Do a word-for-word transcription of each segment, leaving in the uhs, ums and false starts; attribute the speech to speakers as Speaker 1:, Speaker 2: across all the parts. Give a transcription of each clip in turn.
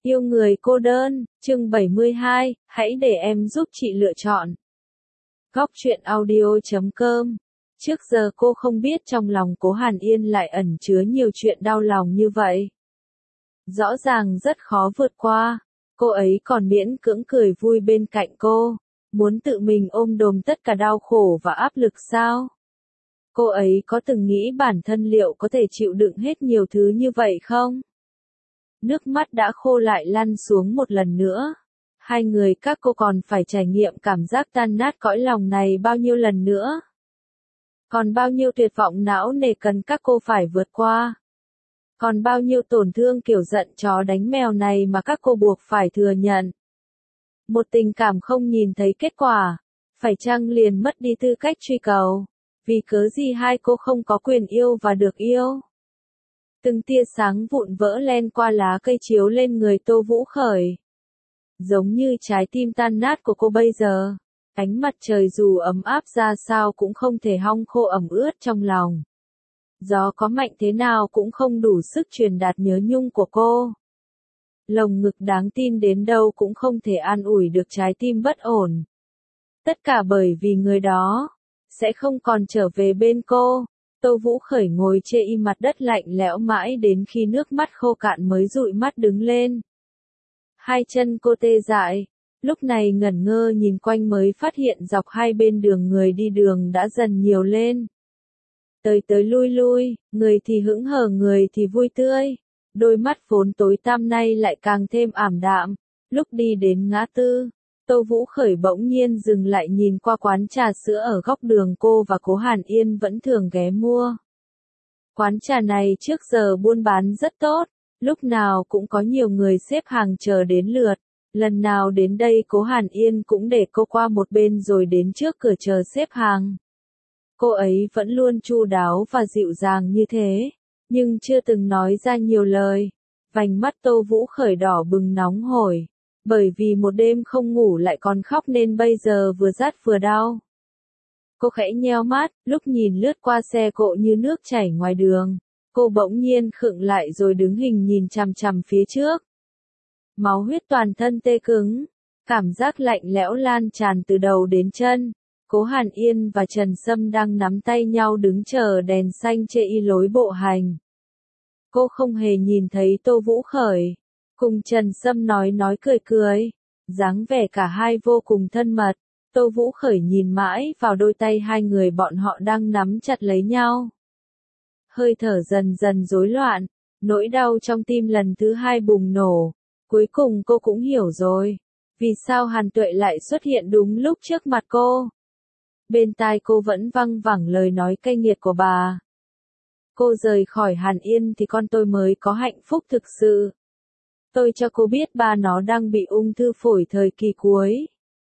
Speaker 1: Yêu người cô đơn, chương bảy mươi hai, hãy để em giúp chị lựa chọn. Góc truyện audio chấm com. Trước giờ cô không biết trong lòng Cố Hàn Yên lại ẩn chứa nhiều chuyện đau lòng như vậy. Rõ ràng rất khó vượt qua, cô ấy còn miễn cưỡng cười vui bên cạnh cô, muốn tự mình ôm đồm tất cả đau khổ và áp lực sao? Cô ấy có từng nghĩ bản thân liệu có thể chịu đựng hết nhiều thứ như vậy không? Nước mắt đã khô lại lăn xuống một lần nữa. Hai người các cô còn phải trải nghiệm cảm giác tan nát cõi lòng này bao nhiêu lần nữa? Còn bao nhiêu tuyệt vọng não nề cần các cô phải vượt qua? Còn bao nhiêu tổn thương kiểu giận chó đánh mèo này mà các cô buộc phải thừa nhận? Một tình cảm không nhìn thấy kết quả, phải chăng liền mất đi tư cách truy cầu? Vì cớ gì hai cô không có quyền yêu và được yêu? Từng tia sáng vụn vỡ len qua lá cây chiếu lên người Tô Vũ Khởi. Giống như trái tim tan nát của cô bây giờ, ánh mặt trời dù ấm áp ra sao cũng không thể hong khô ẩm ướt trong lòng. Gió có mạnh thế nào cũng không đủ sức truyền đạt nhớ nhung của cô. Lồng ngực đáng tin đến đâu cũng không thể an ủi được trái tim bất ổn. Tất cả bởi vì người đó sẽ không còn trở về bên cô. Tô Vũ Khởi ngồi chê y mặt đất lạnh lẽo mãi đến khi nước mắt khô cạn mới dụi mắt đứng lên. Hai chân cô tê dại, lúc này ngẩn ngơ nhìn quanh mới phát hiện dọc hai bên đường người đi đường đã dần nhiều lên. Tới tới lui lui, người thì hững hờ người thì vui tươi. Đôi mắt vốn tối tăm nay lại càng thêm ảm đạm. Lúc đi đến ngã tư, Tô Vũ Khởi bỗng nhiên dừng lại nhìn qua quán trà sữa ở góc đường cô và Cố Hàn Yên vẫn thường ghé mua. Quán trà này trước giờ buôn bán rất tốt, lúc nào cũng có nhiều người xếp hàng chờ đến lượt. Lần nào đến đây Cố Hàn Yên cũng để cô qua một bên rồi đến trước cửa chờ xếp hàng. Cô ấy vẫn luôn chu đáo và dịu dàng như thế, nhưng chưa từng nói ra nhiều lời. Vành mắt Tô Vũ Khởi đỏ bừng nóng hổi. Bởi vì một đêm không ngủ lại còn khóc nên bây giờ vừa rát vừa đau. Cô khẽ nheo mắt, lúc nhìn lướt qua xe cộ như nước chảy ngoài đường, cô bỗng nhiên khựng lại rồi đứng hình nhìn chằm chằm phía trước. Máu huyết toàn thân tê cứng, cảm giác lạnh lẽo lan tràn từ đầu đến chân. Cố Hàn Yên và Trần Sâm đang nắm tay nhau đứng chờ đèn xanh chê y lối bộ hành. Cô không hề nhìn thấy Tô Vũ Khởi. Cùng Trần Sâm nói nói cười cười, dáng vẻ cả hai vô cùng thân mật. Tô Vũ Khởi nhìn mãi vào đôi tay hai người bọn họ đang nắm chặt lấy nhau. Hơi thở dần dần rối loạn, nỗi đau trong tim lần thứ hai bùng nổ. Cuối cùng cô cũng hiểu rồi, vì sao Hàn Tuệ lại xuất hiện đúng lúc trước mặt cô. Bên tai cô vẫn văng vẳng lời nói cay nghiệt của bà. Cô rời khỏi Hàn Yên thì con tôi mới có hạnh phúc thực sự. Tôi cho cô biết ba nó đang bị ung thư phổi thời kỳ cuối.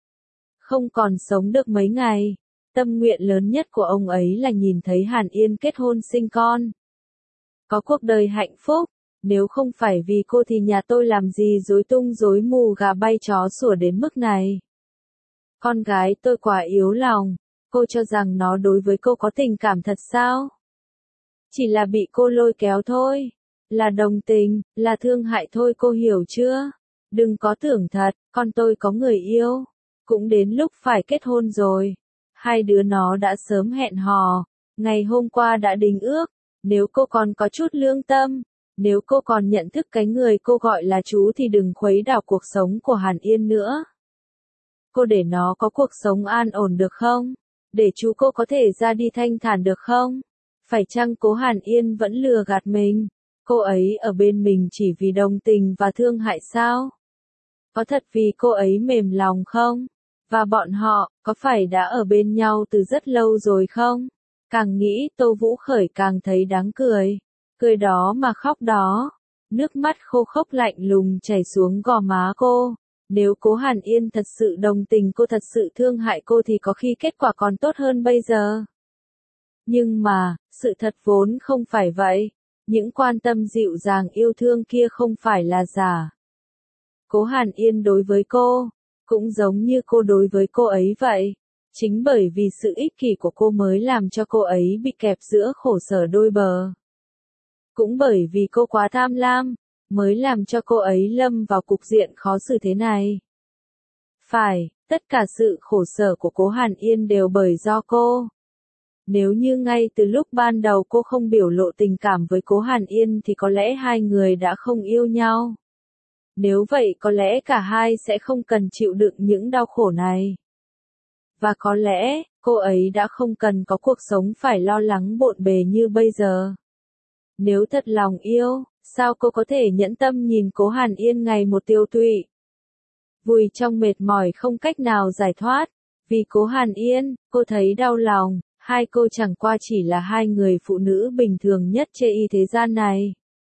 Speaker 1: Không còn sống được mấy ngày. Tâm nguyện lớn nhất của ông ấy là nhìn thấy Hàn Yên kết hôn sinh con. Có cuộc đời hạnh phúc. Nếu không phải vì cô thì nhà tôi làm gì rối tung rối mù gà bay chó sủa đến mức này. Con gái tôi quá yếu lòng. Cô cho rằng nó đối với cô có tình cảm thật sao? Chỉ là bị cô lôi kéo thôi. Là đồng tình, là thương hại thôi, cô hiểu chưa? Đừng có tưởng thật, con tôi có người yêu. Cũng đến lúc phải kết hôn rồi. Hai đứa nó đã sớm hẹn hò. Ngày hôm qua đã đính ước. Nếu cô còn có chút lương tâm, nếu cô còn nhận thức cái người cô gọi là chú thì đừng khuấy đảo cuộc sống của Hàn Yên nữa. Cô để nó có cuộc sống an ổn được không? Để chú cô có thể ra đi thanh thản được không? Phải chăng Cố Hàn Yên vẫn lừa gạt mình? Cô ấy ở bên mình chỉ vì đồng tình và thương hại sao? Có thật vì cô ấy mềm lòng không? Và bọn họ, có phải đã ở bên nhau từ rất lâu rồi không? Càng nghĩ Tô Vũ Khởi càng thấy đáng cười. Cười đó mà khóc đó. Nước mắt khô khốc lạnh lùng chảy xuống gò má cô. Nếu Cố Hàn Yên thật sự đồng tình cô, thật sự thương hại cô thì có khi kết quả còn tốt hơn bây giờ. Nhưng mà, sự thật vốn không phải vậy. Những quan tâm dịu dàng yêu thương kia không phải là giả. Cố Hàn Yên đối với cô, cũng giống như cô đối với cô ấy vậy. Chính bởi vì sự ích kỷ của cô mới làm cho cô ấy bị kẹp giữa khổ sở đôi bờ. Cũng bởi vì cô quá tham lam, mới làm cho cô ấy lâm vào cục diện khó xử thế này. Phải, tất cả sự khổ sở của cố Hàn Yên đều bởi do cô. Nếu như ngay từ lúc ban đầu cô không biểu lộ tình cảm với cố Hàn Yên thì có lẽ hai người đã không yêu nhau. Nếu vậy có lẽ cả hai sẽ không cần chịu đựng những đau khổ này. Và có lẽ, cô ấy đã không cần có cuộc sống phải lo lắng bộn bề như bây giờ. Nếu thật lòng yêu, sao cô có thể nhẫn tâm nhìn cố Hàn Yên ngày một tiêu tụy? Vùi trong mệt mỏi không cách nào giải thoát. Vì cố Hàn Yên, cô thấy đau lòng, hai cô chẳng qua chỉ là hai người phụ nữ bình thường nhất chê y thế gian này.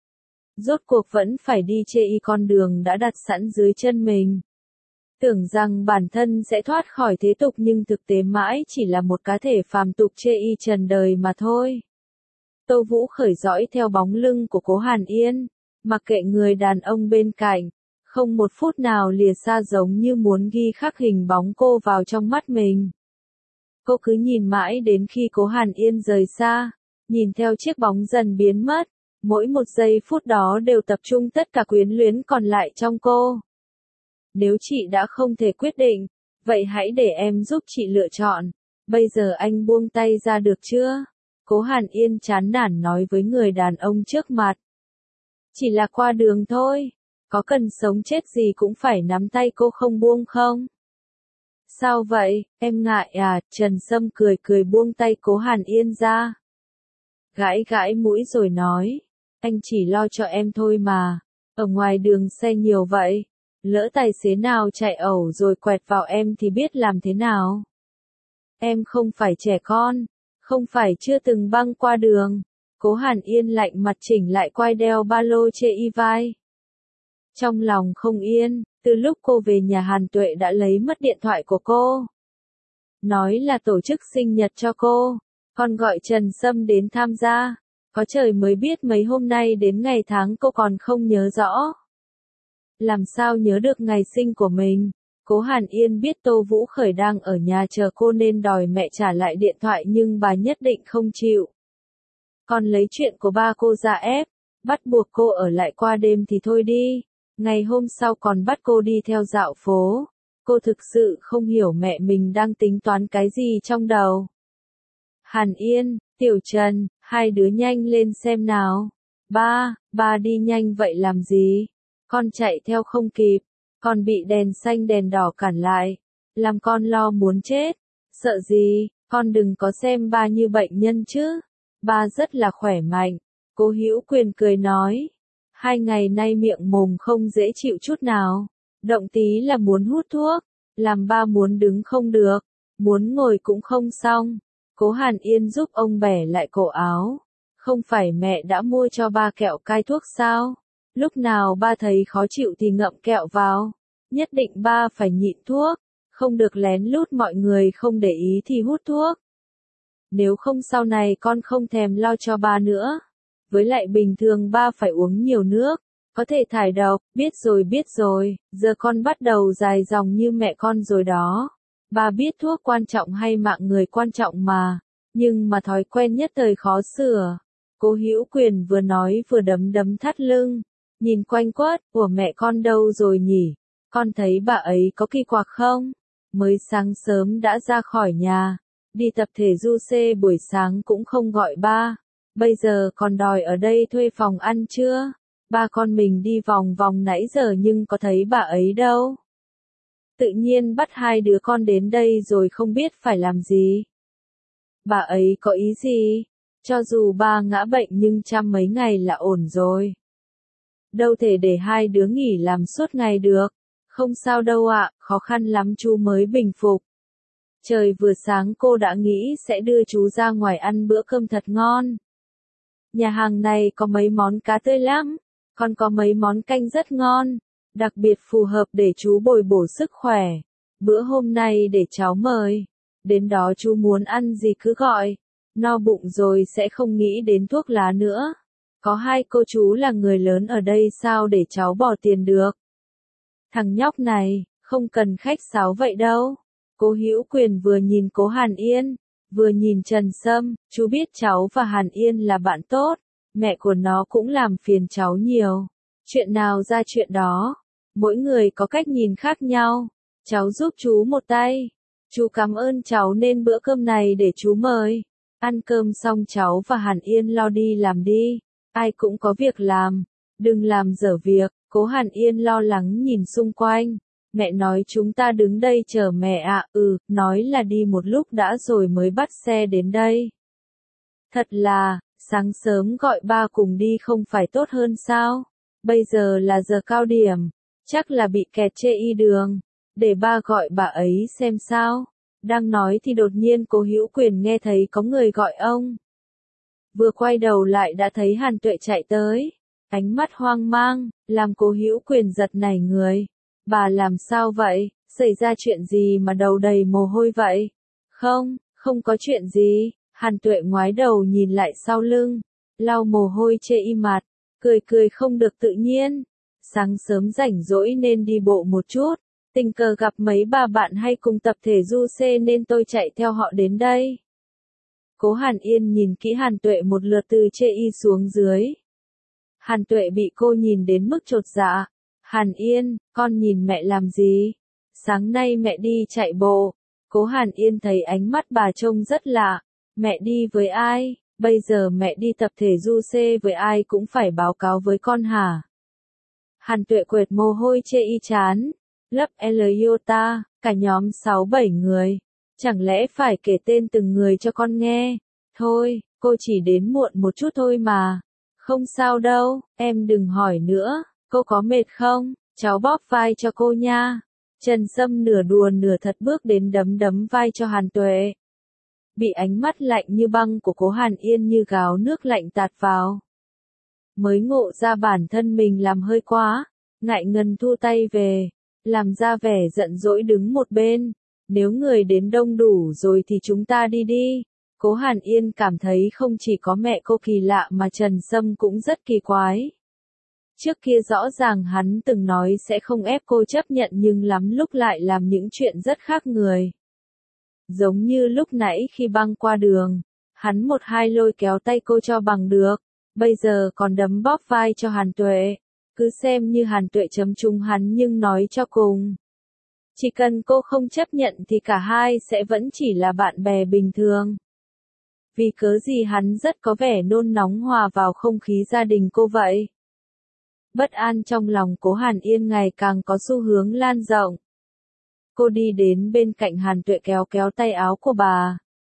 Speaker 1: Rốt cuộc vẫn phải đi chê y con đường đã đặt sẵn dưới chân mình. Tưởng rằng bản thân sẽ thoát khỏi thế tục nhưng thực tế mãi chỉ là một cá thể phàm tục chê y trần đời mà thôi. Tô Vũ Khởi dõi theo bóng lưng của cố Hàn Yên, mặc kệ người đàn ông bên cạnh, không một phút nào lìa xa giống như muốn ghi khắc hình bóng cô vào trong mắt mình. Cô cứ nhìn mãi đến khi cố Hàn Yên rời xa, nhìn theo chiếc bóng dần biến mất, mỗi một giây phút đó đều tập trung tất cả quyến luyến còn lại trong cô. Nếu chị đã không thể quyết định, vậy hãy để em giúp chị lựa chọn, bây giờ anh buông tay ra được chưa? Cố Hàn Yên chán nản nói với người đàn ông trước mặt. Chỉ là qua đường thôi, có cần sống chết gì cũng phải nắm tay cô không buông không? Sao vậy, em ngại à? Trần Sâm cười cười buông tay cố Hàn Yên ra. Gãi gãi mũi rồi nói, anh chỉ lo cho em thôi mà, ở ngoài đường xe nhiều vậy, lỡ tài xế nào chạy ẩu rồi quẹt vào em thì biết làm thế nào? Em không phải trẻ con, không phải chưa từng băng qua đường. Cố Hàn Yên lạnh mặt chỉnh lại quai đeo ba lô chê y vai. Trong lòng không yên, từ lúc cô về nhà Hàn Tuệ đã lấy mất điện thoại của cô. Nói là tổ chức sinh nhật cho cô, còn gọi Trần Sâm đến tham gia. Có trời mới biết mấy hôm nay đến ngày tháng cô còn không nhớ rõ. Làm sao nhớ được ngày sinh của mình? Cố Hàn Yên biết Tô Vũ Khởi đang ở nhà chờ cô nên đòi mẹ trả lại điện thoại nhưng bà nhất định không chịu. Còn lấy chuyện của ba cô ra ép, bắt buộc cô ở lại qua đêm thì thôi đi. Ngày hôm sau còn bắt cô đi theo dạo phố. Cô thực sự không hiểu mẹ mình đang tính toán cái gì trong đầu. Hàn Yên, Tiểu Trần, hai đứa nhanh lên xem nào. Ba, ba đi nhanh vậy làm gì? Con chạy theo không kịp, con bị đèn xanh đèn đỏ cản lại, làm con lo muốn chết. Sợ gì, con đừng có xem ba như bệnh nhân chứ. Ba rất là khỏe mạnh. Cố Hữu Quyền cười nói. Hai ngày nay miệng mồm không dễ chịu chút nào. Động tí là muốn hút thuốc, làm ba muốn đứng không được, muốn ngồi cũng không xong. Cố Hàn Yên giúp ông bẻ lại cổ áo. Không phải mẹ đã mua cho ba kẹo cai thuốc sao? Lúc nào ba thấy khó chịu thì ngậm kẹo vào. Nhất định ba phải nhịn thuốc, không được lén lút mọi người không để ý thì hút thuốc. Nếu không sau này con không thèm lo cho ba nữa. Với lại bình thường ba phải uống nhiều nước, có thể thải độc, biết rồi biết rồi, giờ con bắt đầu dài dòng như mẹ con rồi đó. Ba biết thuốc quan trọng hay mạng người quan trọng mà, nhưng mà thói quen nhất thời khó sửa. Cố Hữu Quyền vừa nói vừa đấm đấm thắt lưng, nhìn quanh quất, của mẹ con đâu rồi nhỉ? Con thấy bà ấy có kỳ quặc không? Mới sáng sớm đã ra khỏi nhà, đi tập thể du xe buổi sáng cũng không gọi ba. Bây giờ còn đòi ở đây thuê phòng ăn chưa? Ba con mình đi vòng vòng nãy giờ nhưng có thấy bà ấy đâu. Tự nhiên bắt hai đứa con đến đây rồi không biết phải làm gì. Bà ấy có ý gì? Cho dù ba ngã bệnh nhưng chăm mấy ngày là ổn rồi. Đâu thể để hai đứa nghỉ làm suốt ngày được. Không sao đâu ạ, khó khăn lắm chú mới bình phục. Trời vừa sáng cô đã nghĩ sẽ đưa chú ra ngoài ăn bữa cơm thật ngon. Nhà hàng này có mấy món cá tươi lắm, còn có mấy món canh rất ngon, đặc biệt phù hợp để chú bồi bổ sức khỏe. Bữa hôm nay để cháu mời, đến đó chú muốn ăn gì cứ gọi, no bụng rồi sẽ không nghĩ đến thuốc lá nữa. Có hai cô chú là người lớn ở đây sao để cháu bỏ tiền được. Thằng nhóc này, không cần khách sáo vậy đâu. Cố Hữu Quyền vừa nhìn Cố Hàn Yên, vừa nhìn Trần Sâm, chú biết cháu và Hàn Yên là bạn tốt, mẹ của nó cũng làm phiền cháu nhiều. Chuyện nào ra chuyện đó. Mỗi người có cách nhìn khác nhau. Cháu giúp chú một tay. Chú cảm ơn cháu nên bữa cơm này để chú mời. Ăn cơm xong cháu và Hàn Yên lo đi làm đi. Ai cũng có việc làm. Đừng làm dở việc. Cố Hàn Yên lo lắng nhìn xung quanh. Mẹ nói chúng ta đứng đây chờ mẹ ạ. Ừ, nói là đi một lúc đã rồi mới bắt xe đến đây. Thật là, sáng sớm gọi ba cùng đi không phải tốt hơn sao? Bây giờ là giờ cao điểm. Chắc là bị kẹt chê y đường. Để ba gọi bà ấy xem sao. Đang nói thì đột nhiên Cố Hữu Quyền nghe thấy có người gọi ông. Vừa quay đầu lại đã thấy Hàn Tuệ chạy tới. Ánh mắt hoang mang, làm Cố Hữu Quyền giật nảy người. Bà làm sao vậy? Xảy ra chuyện gì mà đầu đầy mồ hôi vậy? Không, không có chuyện gì. Hàn Tuệ ngoái đầu nhìn lại sau lưng. Lau mồ hôi chê y mặt. Cười cười không được tự nhiên. Sáng sớm rảnh rỗi nên đi bộ một chút. Tình cờ gặp mấy bà bạn hay cùng tập thể du xe nên tôi chạy theo họ đến đây. Cố Hàn Yên nhìn kỹ Hàn Tuệ một lượt từ chê y xuống dưới. Hàn Tuệ bị cô nhìn đến mức chột dạ. Hàn Yên, con nhìn mẹ làm gì? Sáng nay mẹ đi chạy bộ. Cố Hàn Yên thấy ánh mắt bà trông rất lạ. Mẹ đi với ai? Bây giờ mẹ đi tập thể du xe với ai cũng phải báo cáo với con hả? Hàn Tuệ quệt mồ hôi chê y chán. Lớp L Iota, cả nhóm sáu bảy người. Chẳng lẽ phải kể tên từng người cho con nghe? Thôi, cô chỉ đến muộn một chút thôi mà. Không sao đâu, em đừng hỏi nữa. Cô có mệt không? Cháu bóp vai cho cô nha. Trần Sâm nửa đùa nửa thật bước đến đấm đấm vai cho Hàn Tuệ. Bị ánh mắt lạnh như băng của Cố Hàn Yên như gáo nước lạnh tạt vào. Mới ngộ ra bản thân mình làm hơi quá. Ngại ngần thu tay về. Làm ra vẻ giận dỗi đứng một bên. Nếu người đến đông đủ rồi thì chúng ta đi đi. Cố Hàn Yên cảm thấy không chỉ có mẹ cô kỳ lạ mà Trần Sâm cũng rất kỳ quái. Trước kia rõ ràng hắn từng nói sẽ không ép cô chấp nhận nhưng lắm lúc lại làm những chuyện rất khác người. Giống như lúc nãy khi băng qua đường, hắn một hai lôi kéo tay cô cho bằng được, bây giờ còn đấm bóp vai cho Hàn Tuệ. Cứ xem như Hàn Tuệ chấm trúng hắn nhưng nói cho cùng. Chỉ cần cô không chấp nhận thì cả hai sẽ vẫn chỉ là bạn bè bình thường. Vì cớ gì hắn rất có vẻ nôn nóng hòa vào không khí gia đình cô vậy. Bất an trong lòng Cố Hàn Yên ngày càng có xu hướng lan rộng. Cô đi đến bên cạnh Hàn Tuệ kéo kéo tay áo của bà.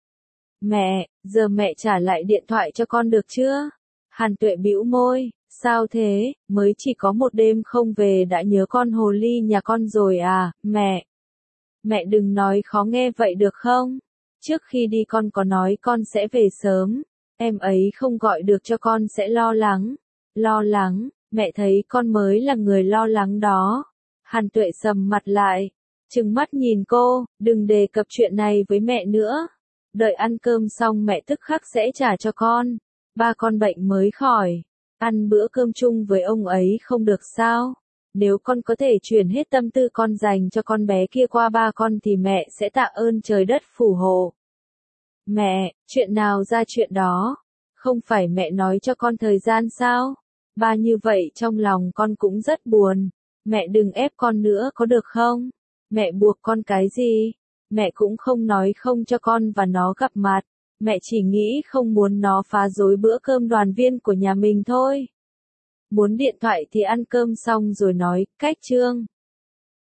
Speaker 1: Mẹ, giờ mẹ trả lại điện thoại cho con được chưa? Hàn Tuệ bĩu môi, sao thế, mới chỉ có một đêm không về đã nhớ con hồ ly nhà con rồi à, mẹ. Mẹ đừng nói khó nghe vậy được không? Trước khi đi con có nói con sẽ về sớm, em ấy không gọi được cho con sẽ lo lắng. Lo lắng, mẹ thấy con mới là người lo lắng đó. Hàn Tuệ sầm mặt lại, trừng mắt nhìn cô, đừng đề cập chuyện này với mẹ nữa. Đợi ăn cơm xong mẹ tức khắc sẽ trả cho con. Ba con bệnh mới khỏi, ăn bữa cơm chung với ông ấy không được sao? Nếu con có thể chuyển hết tâm tư con dành cho con bé kia qua ba con thì mẹ sẽ tạ ơn trời đất phù hộ. Mẹ, chuyện nào ra chuyện đó? Không phải mẹ nói cho con thời gian sao? Ba như vậy trong lòng con cũng rất buồn. Mẹ đừng ép con nữa có được không? Mẹ buộc con cái gì? Mẹ cũng không nói không cho con và nó gặp mặt. Mẹ chỉ nghĩ không muốn nó phá rối bữa cơm đoàn viên của nhà mình thôi. Muốn điện thoại thì ăn cơm xong rồi nói, cách chương.